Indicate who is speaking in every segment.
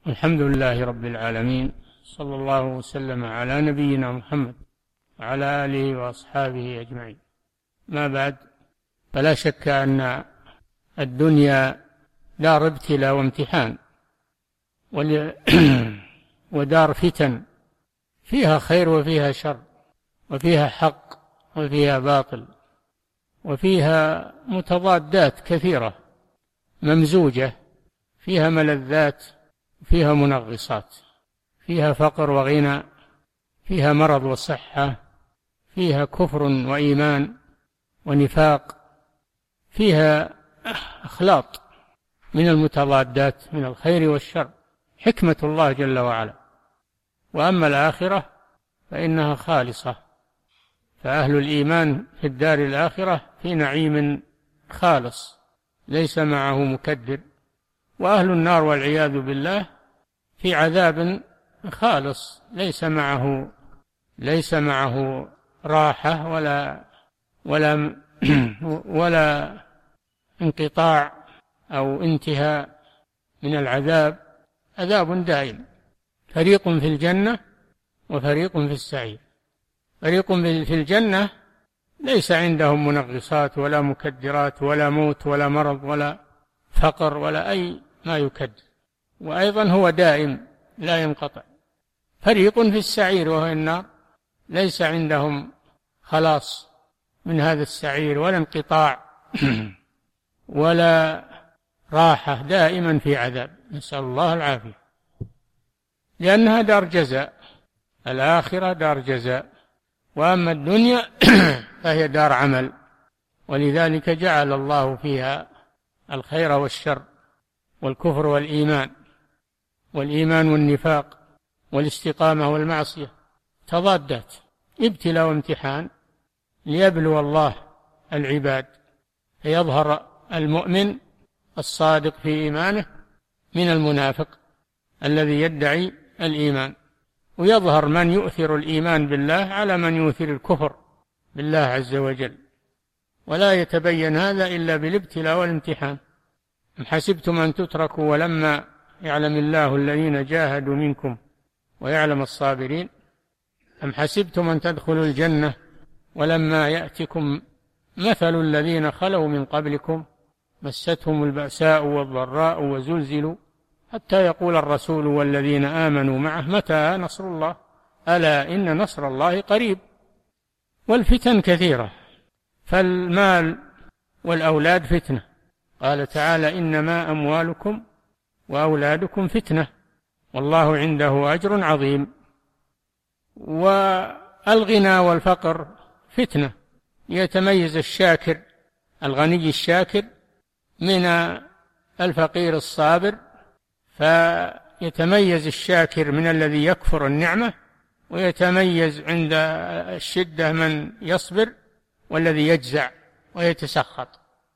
Speaker 1: الحمد لله رب العالمين، صلى الله وسلم على نبينا محمد وعلى آله وأصحابه أجمعين. ما بعد، فلا شك أن الدنيا دار ابتلاء وامتحان ودار فتن، فيها خير وفيها شر، وفيها حق وفيها باطل، وفيها متضادات كثيرة ممزوجة، فيها ملذات، فيها منغصات، فيها فقر وغنى، فيها مرض وصحة، فيها كفر وإيمان ونفاق، فيها أخلاط من المتضادات من الخير والشر، حكمة الله جل وعلا. وأما الآخرة فإنها خالصة، فأهل الإيمان في الدار الآخرة في نعيم خالص ليس معه مكدر، وأهل النار والعياذ بالله في عذاب خالص ليس معه راحة ولا انقطاع أو انتهاء من العذاب، عذاب دائم. فريق في الجنة وفريق في السعير. فريق في الجنة ليس عندهم منغصات ولا مكدرات ولا موت ولا مرض ولا فقر ولا أي ما يكدر، وأيضا هو دائم لا ينقطع. فريق في السعير وهو النار، ليس عندهم خلاص من هذا السعير ولا انقطاع ولا راحة، دائما في عذاب، نسأل الله العافية، لأنها دار جزاء. الآخرة دار جزاء، وأما الدنيا فهي دار عمل، ولذلك جعل الله فيها الخير والشر والكفر والإيمان والنفاق والاستقامة والمعصية، تضادات، ابتلاء وامتحان ليبلو الله العباد، فيظهر المؤمن الصادق في إيمانه من المنافق الذي يدعي الإيمان، ويظهر من يؤثر الإيمان بالله على من يؤثر الكفر بالله عز وجل. ولا يتبين هذا إلا بالابتلاء والامتحان. أم حسبتم أن تتركوا ولما يعلم الله الذين جاهدوا منكم ويعلم الصابرين؟ أم حسبتم أن تدخلوا الجنة ولما يأتكم مثل الذين خلوا من قبلكم مستهم البأساء والضراء وزلزلوا حتى يقول الرسول والذين آمنوا معه متى نصر الله؟ ألا إن نصر الله قريب. والفتن كثيرة، فالمال والأولاد فتنة، قال تعالى إنما أموالكم وأولادكم فتنة والله عنده أجر عظيم. والغنى والفقر فتنة، يتميز الشاكر الغني الشاكر من الفقير الصابر، فيتميز الشاكر من الذي يكفر النعمة، ويتميز عند الشدة من يصبر والذي يجزع ويتسخط،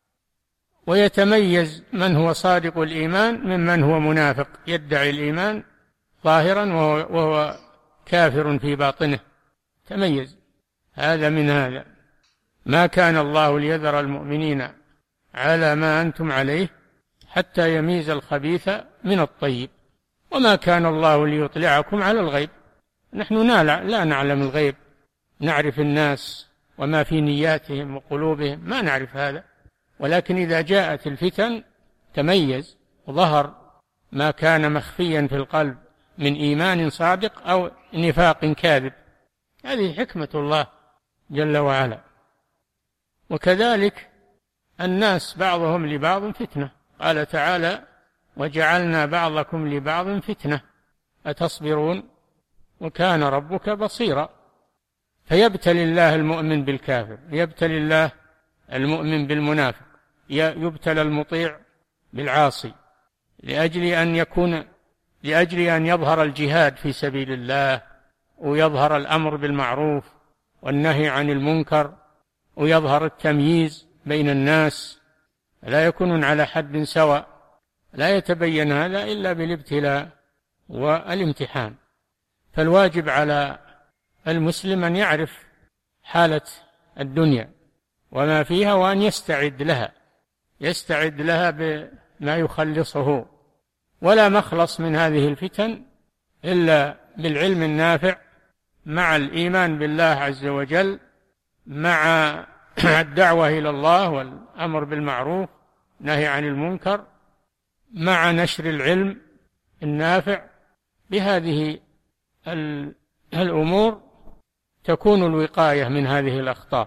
Speaker 1: ويتميز من هو صادق الإيمان ممن هو منافق يدعي الإيمان ظاهرا وهو كافر في باطنه، تميز هذا من هذا. ما كان الله ليذر المؤمنين على ما أنتم عليه حتى يميز الخبيث من الطيب، وما كان الله ليطلعكم على الغيب. نحن لا نعلم الغيب، نعرف الناس وما في نياتهم وقلوبهم، ما نعرف هذا، ولكن إذا جاءت الفتن تميز وظهر ما كان مخفيا في القلب من إيمان صادق أو نفاق كاذب. هذه حكمة الله جل وعلا. وكذلك الناس بعضهم لبعض فتنة، قال تعالى وجعلنا بعضكم لبعض فتنة أتصبرون وكان ربك بصيرا. فيبتلي الله المؤمن بالكافر، يبتلي الله المؤمن بالمنافق، يبتلى المطيع بالعاصي، لأجل أن يظهر الجهاد في سبيل الله، ويظهر الأمر بالمعروف والنهي عن المنكر، ويظهر التمييز بين الناس، لا يكونون على حد سواء. لا يتبين هذا إلا بالابتلاء والامتحان. فالواجب على المسلم أن يعرف حالة الدنيا وما فيها، وأن يستعد لها بما يخلصه ولا مخلص من هذه الفتن إلا بالعلم النافع مع الإيمان بالله عز وجل، مع الدعوة إلى الله والأمر بالمعروف نهي عن المنكر، مع نشر العلم النافع. بهذه الأمور تكون الوقاية من هذه الأخطار.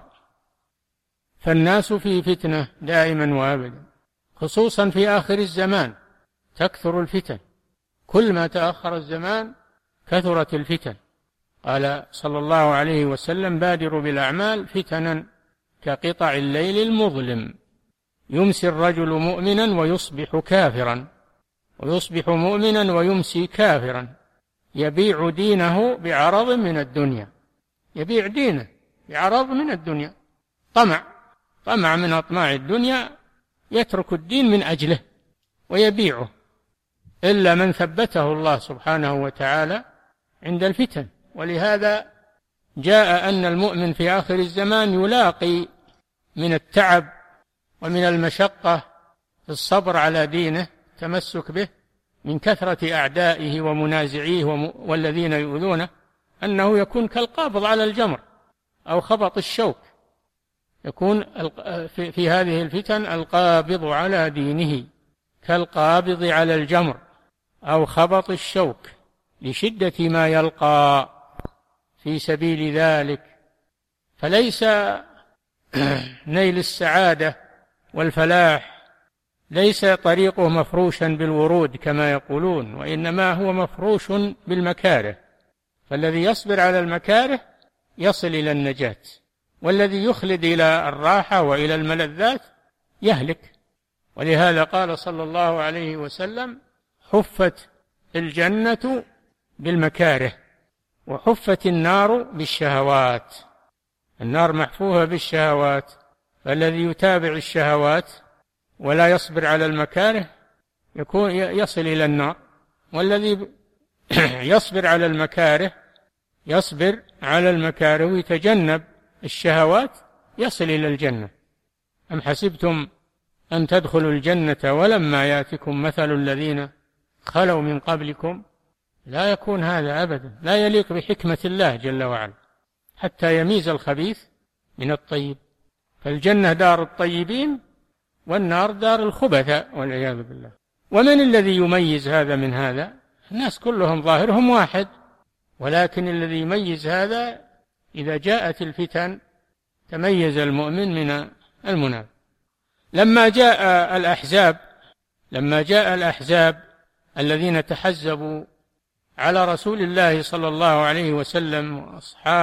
Speaker 1: فالناس في فتنة دائما وأبدا، خصوصا في آخر الزمان تكثر الفتن، كل ما تأخر الزمان كثرت الفتن. قال صلى الله عليه وسلم: بادروا بالأعمال فتنا كقطع الليل المظلم، يمسي الرجل مؤمنا ويصبح كافرا، ويصبح مؤمنا ويمسي كافرا، يبيع دينه بعرض من الدنيا. يبيع دينه بعرض من الدنيا، طمع من أطماع الدنيا، يترك الدين من أجله ويبيعه، إلا من ثبته الله سبحانه وتعالى عند الفتن. ولهذا جاء أن المؤمن في آخر الزمان يلاقي من التعب ومن المشقة في الصبر على دينه، تمسك به، من كثرة أعدائه ومنازعيه والذين يؤذونه، أنه يكون كالقابض على الجمر أو خبط الشوك، يكون في هذه الفتن القابض على دينه كالقابض على الجمر أو خبط الشوك، لشدة ما يلقى في سبيل ذلك. فليس نيل السعادة والفلاح ليس طريقه مفروشا بالورود كما يقولون، وإنما هو مفروش بالمكاره. فالذي يصبر على المكاره يصل إلى النجاة، والذي يخلد إلى الراحة وإلى الملذات يهلك. ولهذا قال صلى الله عليه وسلم: حفت الجنة بالمكاره وحفت النار بالشهوات. النار محفوفة بالشهوات، فالذي يتابع الشهوات ولا يصبر على المكاره يصل إلى النار، والذي يصبر على المكاره ويتجنب الشهوات يصل إلى الجنة. أم حسبتم أن تدخلوا الجنة ولما يأتكم مثل الذين خلوا من قبلكم؟ لا يكون هذا أبدا، لا يليق بحكمة الله جل وعلا، حتى يميز الخبيث من الطيب. فالجنة دار الطيبين والنار دار الخبثاء والعياذ بالله. ومن الذي يميز هذا من هذا؟ الناس كلهم ظاهرهم واحد، ولكن الذي يميز هذا إذا جاءت الفتن تميز المؤمن من المنافق. لما جاء الأحزاب الذين تحزبوا على رسول الله صلى الله عليه وسلم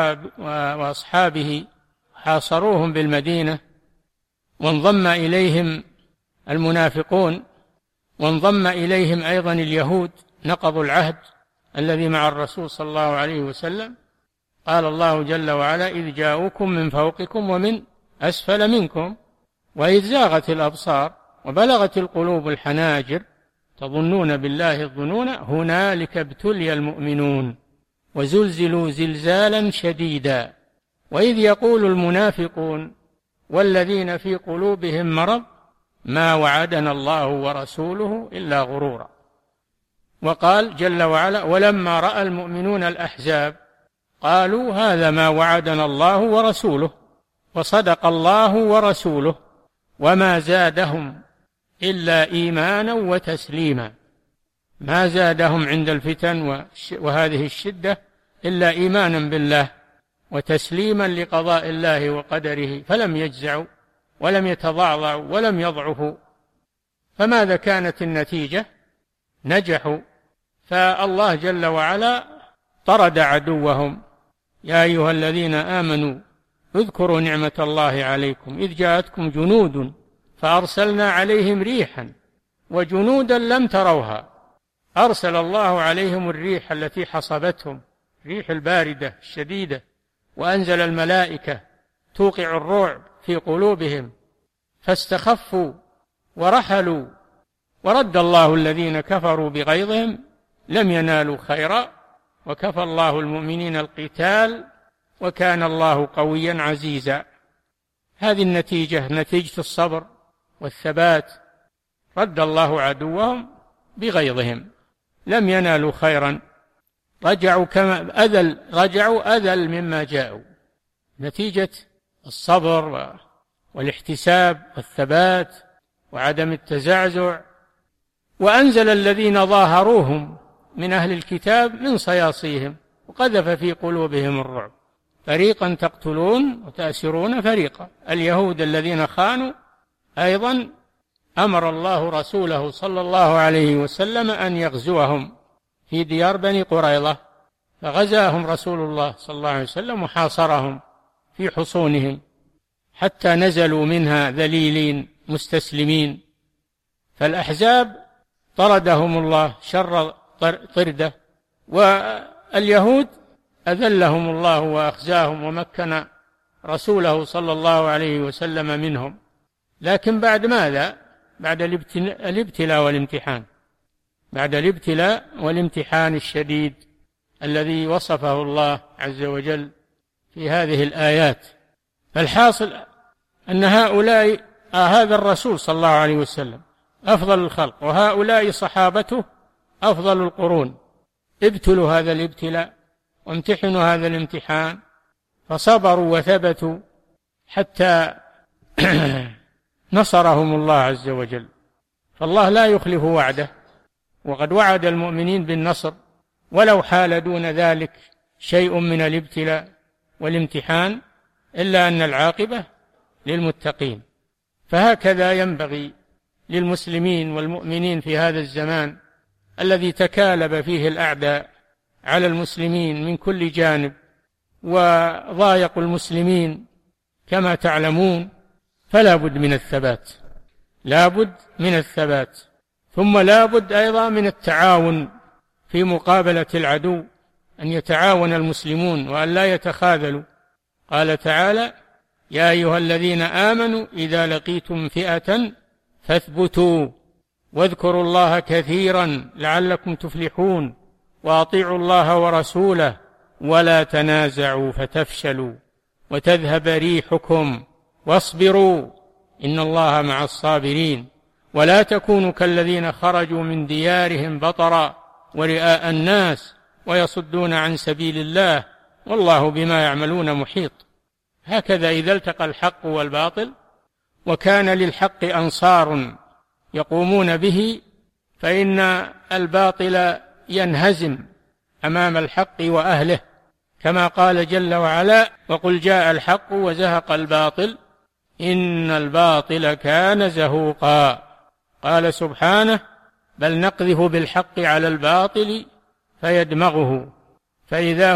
Speaker 1: وأصحابه، حاصروهم بالمدينة، وانضم إليهم المنافقون، وانضم إليهم أيضا اليهود، نقضوا العهد الذي مع الرسول صلى الله عليه وسلم. قال الله جل وعلا: إذ جاءوكم من فوقكم ومن أسفل منكم وإذ زاغت الأبصار وبلغت القلوب الحناجر تظنون بالله الظنون هنالك ابتلي المؤمنون وزلزلوا زلزالا شديدا وإذ يقول المنافقون والذين في قلوبهم مرض ما وعدنا الله ورسوله إلا غرورا. وقال جل وعلا: ولما رأى المؤمنون الأحزاب قالوا هذا ما وعدنا الله ورسوله وصدق الله ورسوله وما زادهم إلا إيمانا وتسليما. ما زادهم عند الفتن وهذه الشدة إلا إيمانا بالله وتسليما لقضاء الله وقدره، فلم يجزعوا ولم يتضعضعوا ولم يضعفوا. فماذا كانت النتيجة؟ نجحوا. فالله جل وعلا طرد عدوهم: يا أيها الذين آمنوا اذكروا نعمة الله عليكم إذ جاءتكم جنود فأرسلنا عليهم ريحا وجنودا لم تروها. أرسل الله عليهم الريح التي حصبتهم، الريح الباردة الشديدة، وأنزل الملائكة توقع الرعب في قلوبهم فاستخفوا ورحلوا، ورد الله الذين كفروا بغيظهم لم ينالوا خيرا وكفى الله المؤمنين القتال وكان الله قويا عزيزا. هذه النتيجة، نتيجة الصبر والثبات. رد الله عدوهم بغيظهم، لم ينالوا خيرا، رجعوا أذل مما جاءوا، نتيجة الصبر والاحتساب والثبات وعدم التزعزع. وأنزل الذين ظاهروهم من أهل الكتاب من صياصيهم وقذف في قلوبهم الرعب، فريقا تقتلون وتأسرون فريقا. اليهود الذين خانوا أيضا أمر الله رسوله صلى الله عليه وسلم أن يغزوهم في ديار بني قريظة، فغزاهم رسول الله صلى الله عليه وسلم وحاصرهم في حصونهم حتى نزلوا منها ذليلين مستسلمين. فالأحزاب طردهم الله شر طردة، واليهود أذلهم الله وأخزاهم ومكن رسوله صلى الله عليه وسلم منهم. لكن بعد ماذا؟ بعد الابتلاء والامتحان، بعد الابتلاء والامتحان الشديد الذي وصفه الله عز وجل في هذه الآيات. فالحاصل أن هذا الرسول صلى الله عليه وسلم أفضل الخلق، وهؤلاء صحابته أفضل القرون، ابتلوا هذا الابتلاء وامتحنوا هذا الامتحان، فصبروا وثبتوا حتى نصرهم الله عز وجل. فالله لا يخلف وعده، وقد وعد المؤمنين بالنصر ولو حال دون ذلك شيء من الابتلاء والامتحان، إلا أن العاقبة للمتقين. فهكذا ينبغي للمسلمين والمؤمنين في هذا الزمان الذي تكالب فيه الأعداء على المسلمين من كل جانب وضايقوا المسلمين كما تعلمون، فلا بد من الثبات، لا بد من الثبات، ثم لا بد أيضا من التعاون في مقابلة العدو، أن يتعاون المسلمون وأن لا يتخاذلوا. قال تعالى: يا أيها الذين آمنوا إذا لقيتم فئة فاثبتوا واذكروا الله كثيرا لعلكم تفلحون وأطيعوا الله ورسوله ولا تنازعوا فتفشلوا وتذهب ريحكم واصبروا إن الله مع الصابرين ولا تكونوا كالذين خرجوا من ديارهم بطرا ورئاء الناس ويصدون عن سبيل الله والله بما يعملون محيط. هكذا إذا التقى الحق والباطل وكان للحق أنصار يقومون به، فإن الباطل ينهزم أمام الحق وأهله، كما قال جل وعلا: وقل جاء الحق وزهق الباطل إن الباطل كان زهوقا. قال سبحانه: بل نقذف بالحق على الباطل فيدمغه فإذا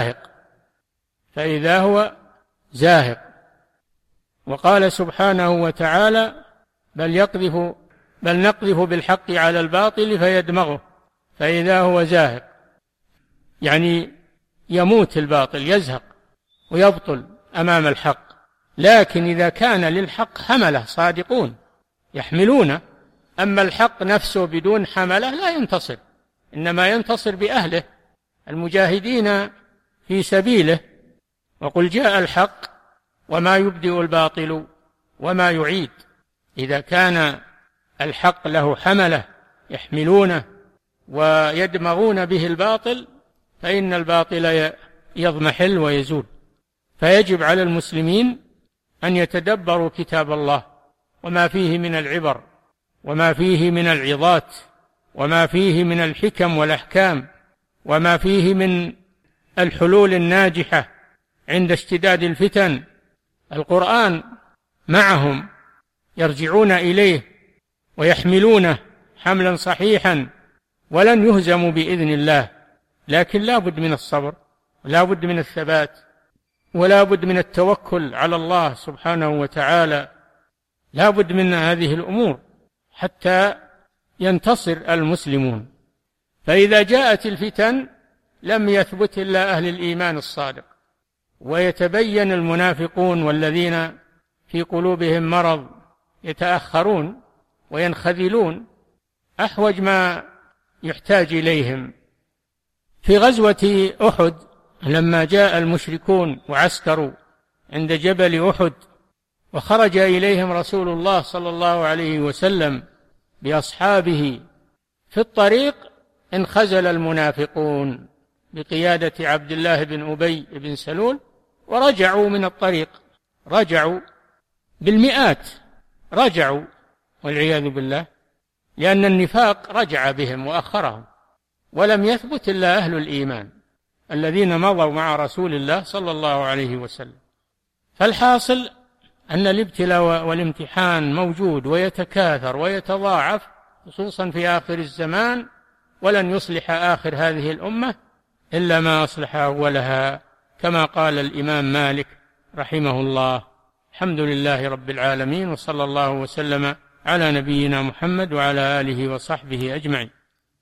Speaker 1: هو زاهق. وقال سبحانه وتعالى: بل نقذف بالحق على الباطل فيدمغه فإذا هو زاهق، يعني يموت الباطل، يزهق ويبطل أمام الحق. لكن إذا كان للحق حملة صادقون يحملونه، أما الحق نفسه بدون حملة لا ينتصر، إنما ينتصر بأهله المجاهدين في سبيله. وقل جاء الحق وما يبدئ الباطل وما يعيد. إذا كان الحق له حملة يحملونه ويدمغون به الباطل فإن الباطل يضمحل ويزول. فيجب على المسلمين أن يتدبروا كتاب الله وما فيه من العبر وما فيه من العظات وما فيه من الحكم والأحكام وما فيه من الحلول الناجحة عند اشتداد الفتن. القرآن معهم، يرجعون إليه ويحملونه حملا صحيحا ولن يهزموا بإذن الله. لكن لا بد من الصبر ولا بد من الثبات ولا بد من التوكل على الله سبحانه وتعالى، لا بد من هذه الأمور حتى ينتصر المسلمون. فإذا جاءت الفتن لم يثبت إلا أهل الإيمان الصادق، ويتبين المنافقون والذين في قلوبهم مرض يتأخرون وينخذلون أحوج ما يحتاج إليهم. في غزوة أحد لما جاء المشركون وعسكروا عند جبل أحد وخرج إليهم رسول الله صلى الله عليه وسلم بأصحابه في الطريق انخزل المنافقون بقيادة عبد الله بن أبي بن سلول ورجعوا من الطريق، رجعوا بالمئات، رجعوا والعياذ بالله، لأن النفاق رجع بهم وأخرهم، ولم يثبت إلا أهل الإيمان الذين مضوا مع رسول الله صلى الله عليه وسلم. فالحاصل أن الابتلاء والامتحان موجود ويتكاثر ويتضاعف، خصوصا في آخر الزمان، ولن يصلح آخر هذه الأمة إلا ما أصلح أولها، كما قال الإمام مالك رحمه الله. الحمد لله رب العالمين، وصلى الله وسلم على نبينا محمد وعلى آله وصحبه أجمعين.